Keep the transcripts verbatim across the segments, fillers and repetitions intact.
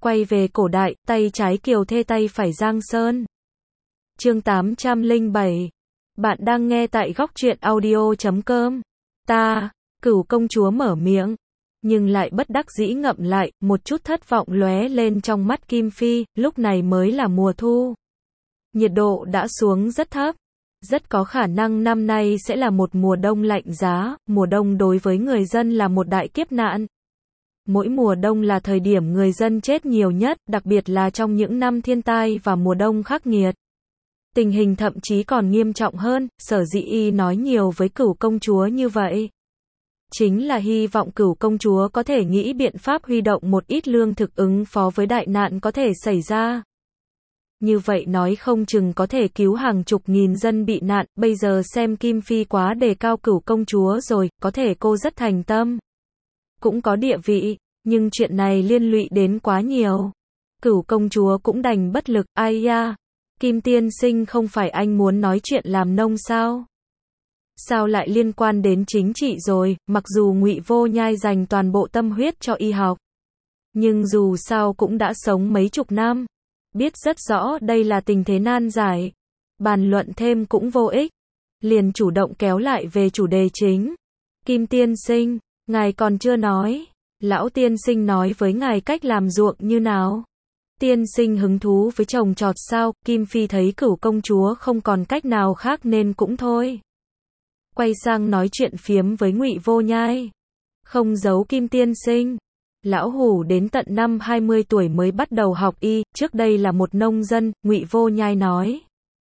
Quay về cổ đại, tay trái Kiều Thê tay phải Giang Sơn. Chương tám trăm lẻ bảy. Bạn đang nghe tại góc truyện audio chấm com. Ta, Cửu công chúa mở miệng, nhưng lại bất đắc dĩ ngậm lại, một chút thất vọng lóe lên trong mắt Kim Phi, lúc này mới là mùa thu. Nhiệt độ đã xuống rất thấp. Rất có khả năng năm nay sẽ là một mùa đông lạnh giá, mùa đông đối với người dân là một đại kiếp nạn. Mỗi mùa đông là thời điểm người dân chết nhiều nhất, đặc biệt là trong những năm thiên tai và mùa đông khắc nghiệt. Tình hình thậm chí còn nghiêm trọng hơn, sở dĩ y nói nhiều với Cửu công chúa như vậy. Chính là hy vọng Cửu công chúa có thể nghĩ biện pháp huy động một ít lương thực ứng phó với đại nạn có thể xảy ra. Như vậy nói không chừng có thể cứu hàng chục nghìn dân bị nạn, bây giờ xem Kim Phi quá đề cao Cửu công chúa rồi, có thể cô rất thành tâm. Cũng có địa vị, nhưng chuyện này liên lụy đến quá nhiều. Cửu công chúa cũng đành bất lực, ai ya, Kim tiên sinh không phải anh muốn nói chuyện làm nông sao? Sao lại liên quan đến chính trị rồi, mặc dù Ngụy Vô Nhai dành toàn bộ tâm huyết cho y học. Nhưng dù sao cũng đã sống mấy chục năm. Biết rất rõ đây là tình thế nan giải. Bàn luận thêm cũng vô ích. Liền chủ động kéo lại về chủ đề chính. Kim tiên sinh, ngài còn chưa nói. Lão tiên sinh nói với ngài cách làm ruộng như nào? Tiên sinh hứng thú với trồng trọt sao? Kim Phi thấy Cửu công chúa không còn cách nào khác nên cũng thôi. Quay sang nói chuyện phiếm với Ngụy Vô Nhai. Không giấu Kim tiên sinh. Lão hủ đến tận năm hai mươi tuổi mới bắt đầu học y, trước đây là một nông dân, Ngụy Vô Nhai nói.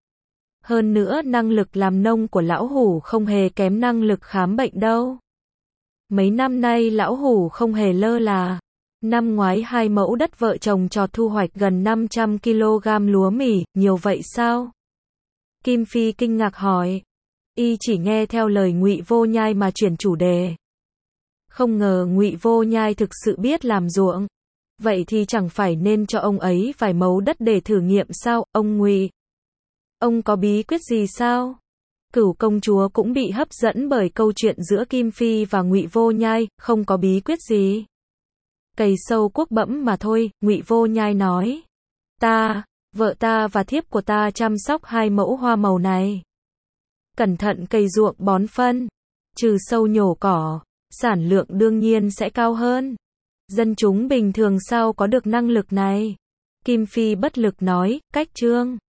Hơn nữa năng lực làm nông của lão hủ không hề kém năng lực khám bệnh đâu. Mấy năm nay lão hủ không hề lơ là. Năm ngoái hai mẫu đất vợ chồng trọt thu hoạch gần năm trăm ki lô gam lúa mì, nhiều vậy sao? Kim Phi kinh ngạc hỏi. Y chỉ nghe theo lời Ngụy Vô Nhai mà chuyển chủ đề. Không ngờ Ngụy Vô Nhai thực sự biết làm ruộng. Vậy thì chẳng phải nên cho ông ấy vài mẫu đất để thử nghiệm sao, ông Ngụy? Ông có bí quyết gì sao? Cửu công chúa cũng bị hấp dẫn bởi câu chuyện giữa Kim Phi và Ngụy Vô Nhai, không có bí quyết gì. Cày sâu cuốc bẫm mà thôi, Ngụy Vô Nhai nói. Ta, vợ ta và thiếp của ta chăm sóc hai mẫu hoa màu này. Cẩn thận cày ruộng bón phân, trừ sâu nhổ cỏ, sản lượng đương nhiên sẽ cao hơn. Dân chúng bình thường sao có được năng lực này? Kim Phi bất lực nói, cách chương.